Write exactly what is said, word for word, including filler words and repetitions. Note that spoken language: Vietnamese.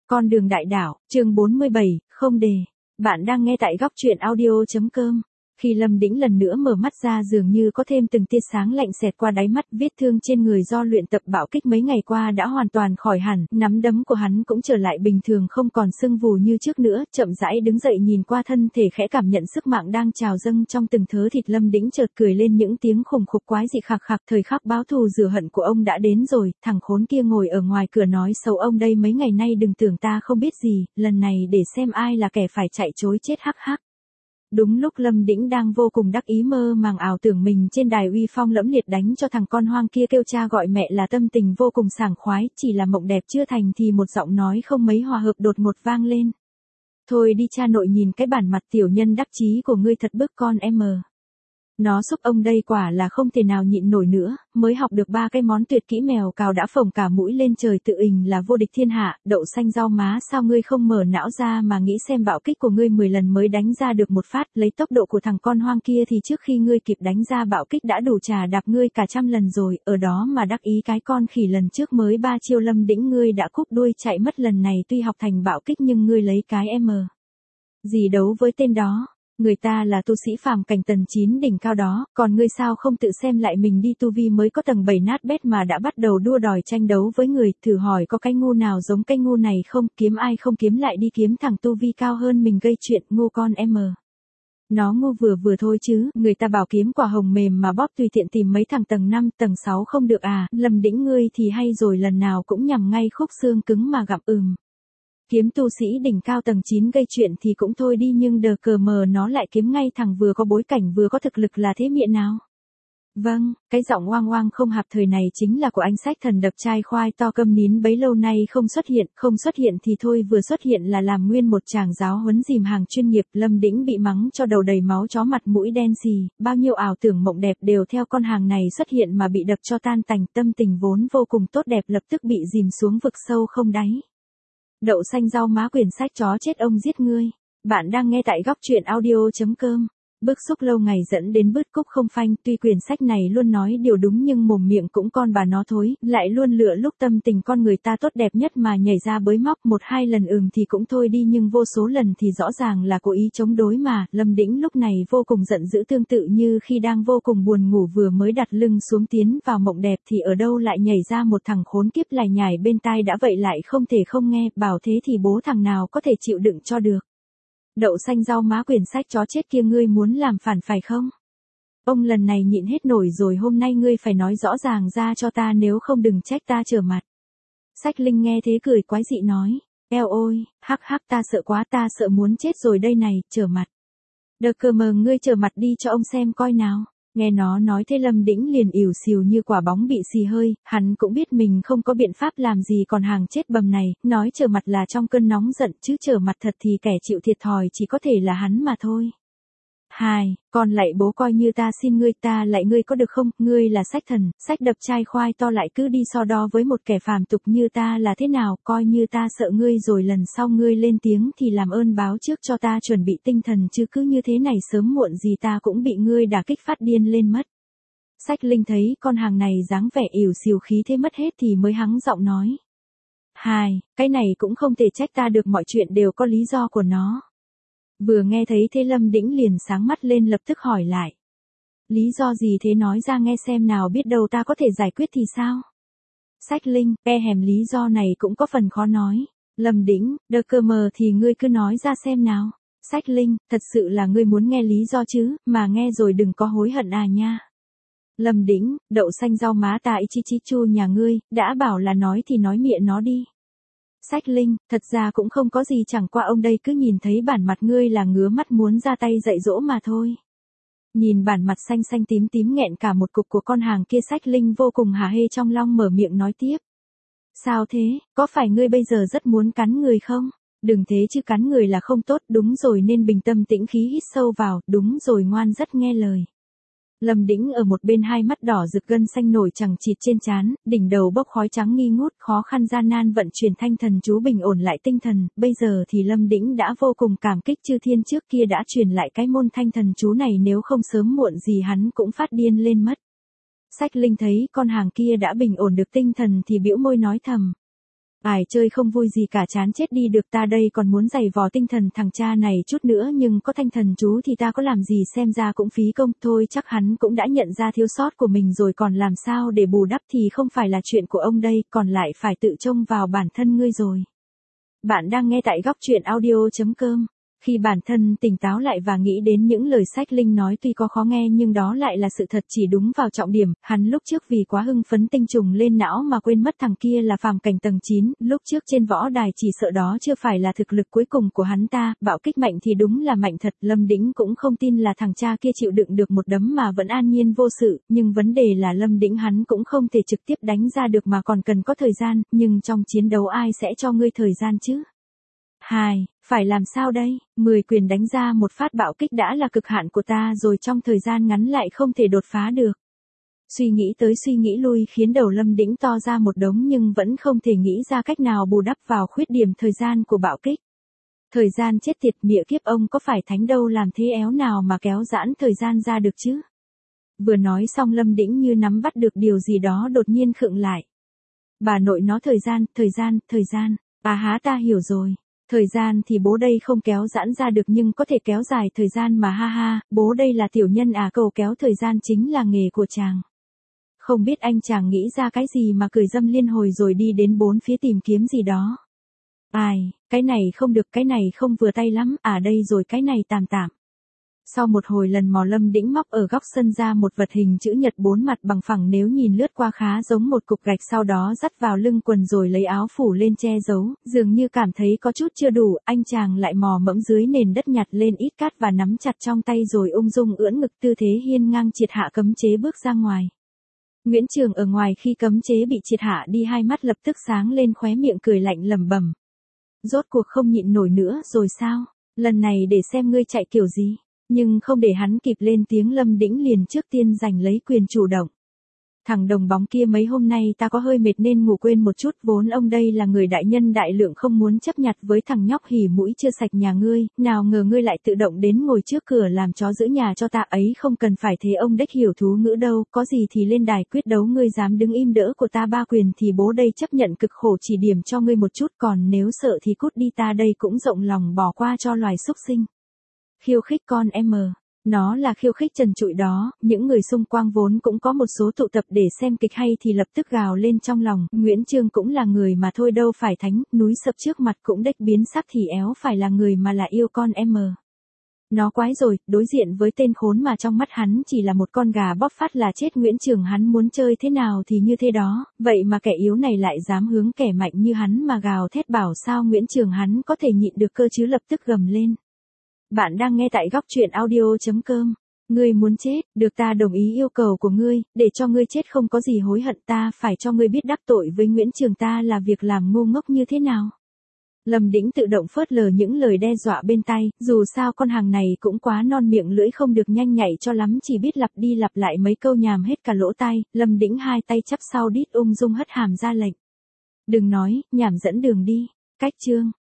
Con đường đại đạo, chương bốn mươi bảy, không đề. Bạn đang nghe tại góc truyện audio.com. Khi Lâm Đĩnh lần nữa mở mắt ra dường như có thêm từng tia sáng lạnh xẹt qua đáy mắt, vết thương trên người do luyện tập bạo kích mấy ngày qua đã hoàn toàn khỏi hẳn, nắm đấm của hắn cũng trở lại bình thường không còn sưng vù như trước nữa, chậm rãi đứng dậy nhìn qua thân thể khẽ cảm nhận sức mạng đang trào dâng trong từng thớ thịt. Lâm Đĩnh chợt cười lên những tiếng khủng khục quái dị khạc khạc, thời khắc báo thù rửa hận của ông đã đến rồi, thằng khốn kia ngồi ở ngoài cửa nói xấu ông đây mấy ngày nay, đừng tưởng ta không biết gì, lần này để xem ai là kẻ phải chạy trối chết hắc hắc. Đúng lúc Lâm Đĩnh đang vô cùng đắc ý mơ màng ảo tưởng mình trên đài uy phong lẫm liệt đánh cho thằng con hoang kia kêu cha gọi mẹ là tâm tình vô cùng sảng khoái, chỉ là mộng đẹp chưa thành thì một giọng nói không mấy hòa hợp đột ngột vang lên. Thôi đi cha nội, nhìn cái bản mặt tiểu nhân đắc chí của ngươi thật bức con em mờ. Nó xúc ông đây quả là không thể nào nhịn nổi nữa, mới học được ba cái món tuyệt kỹ mèo cào đã phồng cả mũi lên trời tự ình là vô địch thiên hạ. Đậu xanh rau má, sao ngươi không mở não ra mà nghĩ xem bạo kích của ngươi mười lần mới đánh ra được một phát, lấy tốc độ của thằng con hoang kia thì trước khi ngươi kịp đánh ra bạo kích đã đủ trà đạp ngươi cả trăm lần rồi, ở đó mà đắc ý cái con khỉ lần trước mới ba chiêu Lâm Đĩnh ngươi đã cúp đuôi chạy mất, lần này tuy học thành bạo kích nhưng ngươi lấy cái em gì đấu với tên đó. Người ta là tu sĩ phàm cảnh tầng chín đỉnh cao đó, còn ngươi sao không tự xem lại mình đi, tu vi mới có tầng bảy nát bét mà đã bắt đầu đua đòi tranh đấu với người, thử hỏi có cái ngu nào giống cái ngu này không, kiếm ai không kiếm lại đi kiếm thằng tu vi cao hơn mình gây chuyện, ngu con em mờ. Nó ngu vừa vừa thôi chứ, người ta bảo kiếm quả hồng mềm mà bóp, tùy tiện tìm mấy thằng tầng năm, tầng sáu không được à, Lâm Đĩnh ngươi thì hay rồi, lần nào cũng nhằm ngay khúc xương cứng mà gặm ừm. Kiếm tu sĩ đỉnh cao tầng chín gây chuyện thì cũng thôi đi, nhưng đờ cờ mờ nó lại kiếm ngay thằng vừa có bối cảnh vừa có thực lực là thế miệng nào. Vâng, cái giọng oang oang không hạp thời này chính là của anh sách thần đập chai khoai to câm nín bấy lâu nay không xuất hiện, không xuất hiện thì thôi, vừa xuất hiện là làm nguyên một tràng giáo huấn dìm hàng chuyên nghiệp. Lâm Đĩnh bị mắng cho đầu đầy máu chó, mặt mũi đen xì, bao nhiêu ảo tưởng mộng đẹp đều theo con hàng này xuất hiện mà bị đập cho tan tành, tâm tình vốn vô cùng tốt đẹp lập tức bị dìm xuống vực sâu không đáy. Đậu xanh rau má, quyển sách chó chết ông giết ngươi. Bạn đang nghe tại góc truyện audio.com. Bức xúc lâu ngày dẫn đến bứt cúc không phanh, tuy quyển sách này luôn nói điều đúng nhưng mồm miệng cũng con bà nó thối, lại luôn lựa lúc tâm tình con người ta tốt đẹp nhất mà nhảy ra bới móc, một hai lần ừm thì cũng thôi đi nhưng vô số lần thì rõ ràng là cố ý chống đối mà. Lâm Đĩnh lúc này vô cùng giận dữ, tương tự như khi đang vô cùng buồn ngủ vừa mới đặt lưng xuống tiến vào mộng đẹp thì ở đâu lại nhảy ra một thằng khốn kiếp lải nhải bên tai đã vậy lại không thể không nghe, bảo thế thì bố thằng nào có thể chịu đựng cho được. Đậu xanh rau má, quyển sách chó chết kia, ngươi muốn làm phản phải không? Ông lần này nhịn hết nổi rồi, hôm nay ngươi phải nói rõ ràng ra cho ta, nếu không đừng trách ta trở mặt. Sách Linh nghe thế cười quái dị nói, eo ôi, hắc hắc, ta sợ quá, ta sợ muốn chết rồi đây này, trở mặt. Đờ cờ mờ, ngươi trở mặt đi cho ông xem coi nào. Nghe nó nói thế Lâm Đĩnh liền ỉu xìu như quả bóng bị xì hơi, hắn cũng biết mình không có biện pháp làm gì còn hàng chết bầm này, nói trở mặt là trong cơn nóng giận chứ trở mặt thật thì kẻ chịu thiệt thòi chỉ có thể là hắn mà thôi. Hai, con lạy bố, coi như ta xin ngươi, ta lạy ngươi có được không, ngươi là sách thần, sách đập chai khoai to lại cứ đi so đo với một kẻ phàm tục như ta là thế nào, coi như ta sợ ngươi rồi lần sau ngươi lên tiếng thì làm ơn báo trước cho ta chuẩn bị tinh thần, chứ cứ như thế này sớm muộn gì ta cũng bị ngươi đả kích phát điên lên mất. Sách Linh thấy con hàng này dáng vẻ ỉu xìu khí thế mất hết thì mới hắng giọng nói. Hai, cái này cũng không thể trách ta được, mọi chuyện đều có lý do của nó. Vừa nghe thấy thế Lâm Đĩnh liền sáng mắt lên, lập tức hỏi lại. Lý do gì thế, nói ra nghe xem nào, biết đâu ta có thể giải quyết thì sao? Sách Linh, e hèm lý do này cũng có phần khó nói. Lâm Đĩnh, đờ cơ mờ thì ngươi cứ nói ra xem nào. Sách Linh, thật sự là ngươi muốn nghe lý do chứ, mà nghe rồi đừng có hối hận à nha. Lâm Đĩnh, đậu xanh rau má, ta ý chi chi chu nhà ngươi, đã bảo là nói thì nói miệng nó đi. Sách Linh, thật ra cũng không có gì, chẳng qua ông đây cứ nhìn thấy bản mặt ngươi là ngứa mắt muốn ra tay dạy dỗ mà thôi. Nhìn bản mặt xanh xanh tím tím nghẹn cả một cục của con hàng kia, Sách Linh vô cùng hả hê trong long, mở miệng nói tiếp. Sao thế, có phải ngươi bây giờ rất muốn cắn người không? Đừng thế chứ, cắn người là không tốt, đúng rồi, nên bình tâm tĩnh khí hít sâu vào, đúng rồi, ngoan, rất nghe lời. Lâm Đĩnh ở một bên hai mắt đỏ rực, gân xanh nổi chằng chịt trên trán, đỉnh đầu bốc khói trắng nghi ngút, khó khăn gian nan vận chuyển thanh thần chú bình ổn lại tinh thần, bây giờ thì Lâm Đĩnh đã vô cùng cảm kích chư thiên trước kia đã truyền lại cái môn thanh thần chú này, nếu không sớm muộn gì hắn cũng phát điên lên mất. Sách Linh thấy con hàng kia đã bình ổn được tinh thần thì bĩu môi nói thầm. Ai chơi không vui gì cả, chán chết đi được, ta đây còn muốn giày vò tinh thần thằng cha này chút nữa, nhưng có thanh thần chú thì ta có làm gì, xem ra cũng phí công. Thôi chắc hắn cũng đã nhận ra thiếu sót của mình rồi, còn làm sao để bù đắp thì không phải là chuyện của ông đây, còn lại phải tự trông vào bản thân ngươi rồi. Bạn đang nghe tại góc truyện audio chấm com. Khi bản thân tỉnh táo lại và nghĩ đến những lời sách Linh nói tuy có khó nghe nhưng đó lại là sự thật, chỉ đúng vào trọng điểm. Hắn lúc trước vì quá hưng phấn tinh trùng lên não mà quên mất thằng kia là phàm cảnh tầng chín, lúc trước trên võ đài chỉ sợ đó chưa phải là thực lực cuối cùng của hắn ta, bạo kích mạnh thì đúng là mạnh thật. Lâm Đĩnh cũng không tin là thằng cha kia chịu đựng được một đấm mà vẫn an nhiên vô sự, nhưng vấn đề là Lâm Đĩnh hắn cũng không thể trực tiếp đánh ra được mà còn cần có thời gian, nhưng trong chiến đấu ai sẽ cho ngươi thời gian chứ? Hai, phải làm sao đây? Mười quyền đánh ra một phát bạo kích đã là cực hạn của ta rồi, trong thời gian ngắn lại không thể đột phá được. Suy nghĩ tới suy nghĩ lui khiến đầu Lâm Đĩnh to ra một đống nhưng vẫn không thể nghĩ ra cách nào bù đắp vào khuyết điểm thời gian của bạo kích. Thời gian chết tiệt, mịa kiếp, ông có phải thánh đâu, làm thế éo nào mà kéo giãn thời gian ra được chứ? Vừa nói xong Lâm Đĩnh như nắm bắt được điều gì đó đột nhiên khựng lại. Bà nội nó thời gian, thời gian, thời gian, à há ta hiểu rồi. Thời gian thì bố đây không kéo giãn ra được nhưng có thể kéo dài thời gian mà, ha ha, bố đây là tiểu nhân à, cầu kéo thời gian chính là nghề của chàng. Không biết anh chàng nghĩ ra cái gì mà cười dâm liên hồi rồi đi đến bốn phía tìm kiếm gì đó. Ai, cái này không được, cái này không vừa tay lắm, à đây rồi, cái này tạm tạm. Sau một hồi lần mò Lâm Đĩnh móc ở góc sân ra một vật hình chữ nhật bốn mặt bằng phẳng, nếu nhìn lướt qua khá giống một cục gạch, sau đó dắt vào lưng quần rồi lấy áo phủ lên che giấu, dường như cảm thấy có chút chưa đủ, anh chàng lại mò mẫm dưới nền đất nhặt lên ít cát và nắm chặt trong tay rồi ung dung ưỡn ngực, tư thế hiên ngang triệt hạ cấm chế bước ra ngoài. Nguyễn Trường ở ngoài khi cấm chế bị triệt hạ đi, hai mắt lập tức sáng lên, khóe miệng cười lạnh lẩm bẩm. Rốt cuộc không nhịn nổi nữa rồi sao? Lần này để xem ngươi chạy kiểu gì. Nhưng không để hắn kịp lên tiếng, Lâm Đĩnh liền trước tiên giành lấy quyền chủ động. Thằng đồng bóng kia, mấy hôm nay ta có hơi mệt nên ngủ quên một chút, vốn ông đây là người đại nhân đại lượng không muốn chấp nhặt với thằng nhóc hỉ mũi chưa sạch nhà ngươi, nào ngờ ngươi lại tự động đến ngồi trước cửa làm chó giữ nhà cho ta ấy, không cần phải thế ông đếch hiểu thú ngữ đâu, có gì thì lên đài quyết đấu, ngươi dám đứng im đỡ của ta ba quyền thì bố đây chấp nhận cực khổ chỉ điểm cho ngươi một chút, còn nếu sợ thì cút đi, ta đây cũng rộng lòng bỏ qua cho loài súc sinh. Khiêu khích con em. Nó là khiêu khích trần trụi đó, những người xung quanh vốn cũng có một số tụ tập để xem kịch hay thì lập tức gào lên trong lòng, Nguyễn Chương cũng là người mà thôi, đâu phải thánh, núi sập trước mặt cũng đếch biến sắc thì éo phải là người mà là yêu con em. Nó quái rồi, đối diện với tên khốn mà trong mắt hắn chỉ là một con gà bóp phát là chết, Nguyễn Trường hắn muốn chơi thế nào thì như thế đó, vậy mà kẻ yếu này lại dám hướng kẻ mạnh như hắn mà gào thét, bảo sao Nguyễn Trường hắn có thể nhịn được cơ chứ, lập tức gầm lên. Bạn đang nghe tại góc truyện audio chấm com. Ngươi muốn chết, được, ta đồng ý yêu cầu của ngươi, để cho ngươi chết không có gì hối hận, ta phải cho ngươi biết đắc tội với Nguyễn Trường ta là việc làm ngu ngốc như thế nào. Lâm Đĩnh tự động phớt lờ những lời đe dọa bên tai, dù sao con hàng này cũng quá non miệng lưỡi, không được nhanh nhạy cho lắm, chỉ biết lặp đi lặp lại mấy câu nhàm hết cả lỗ tai. Lâm Đĩnh hai tay chắp sau đít ung dung hất hàm ra lệnh. Đừng nói, nhảm, dẫn đường đi. Cách chương.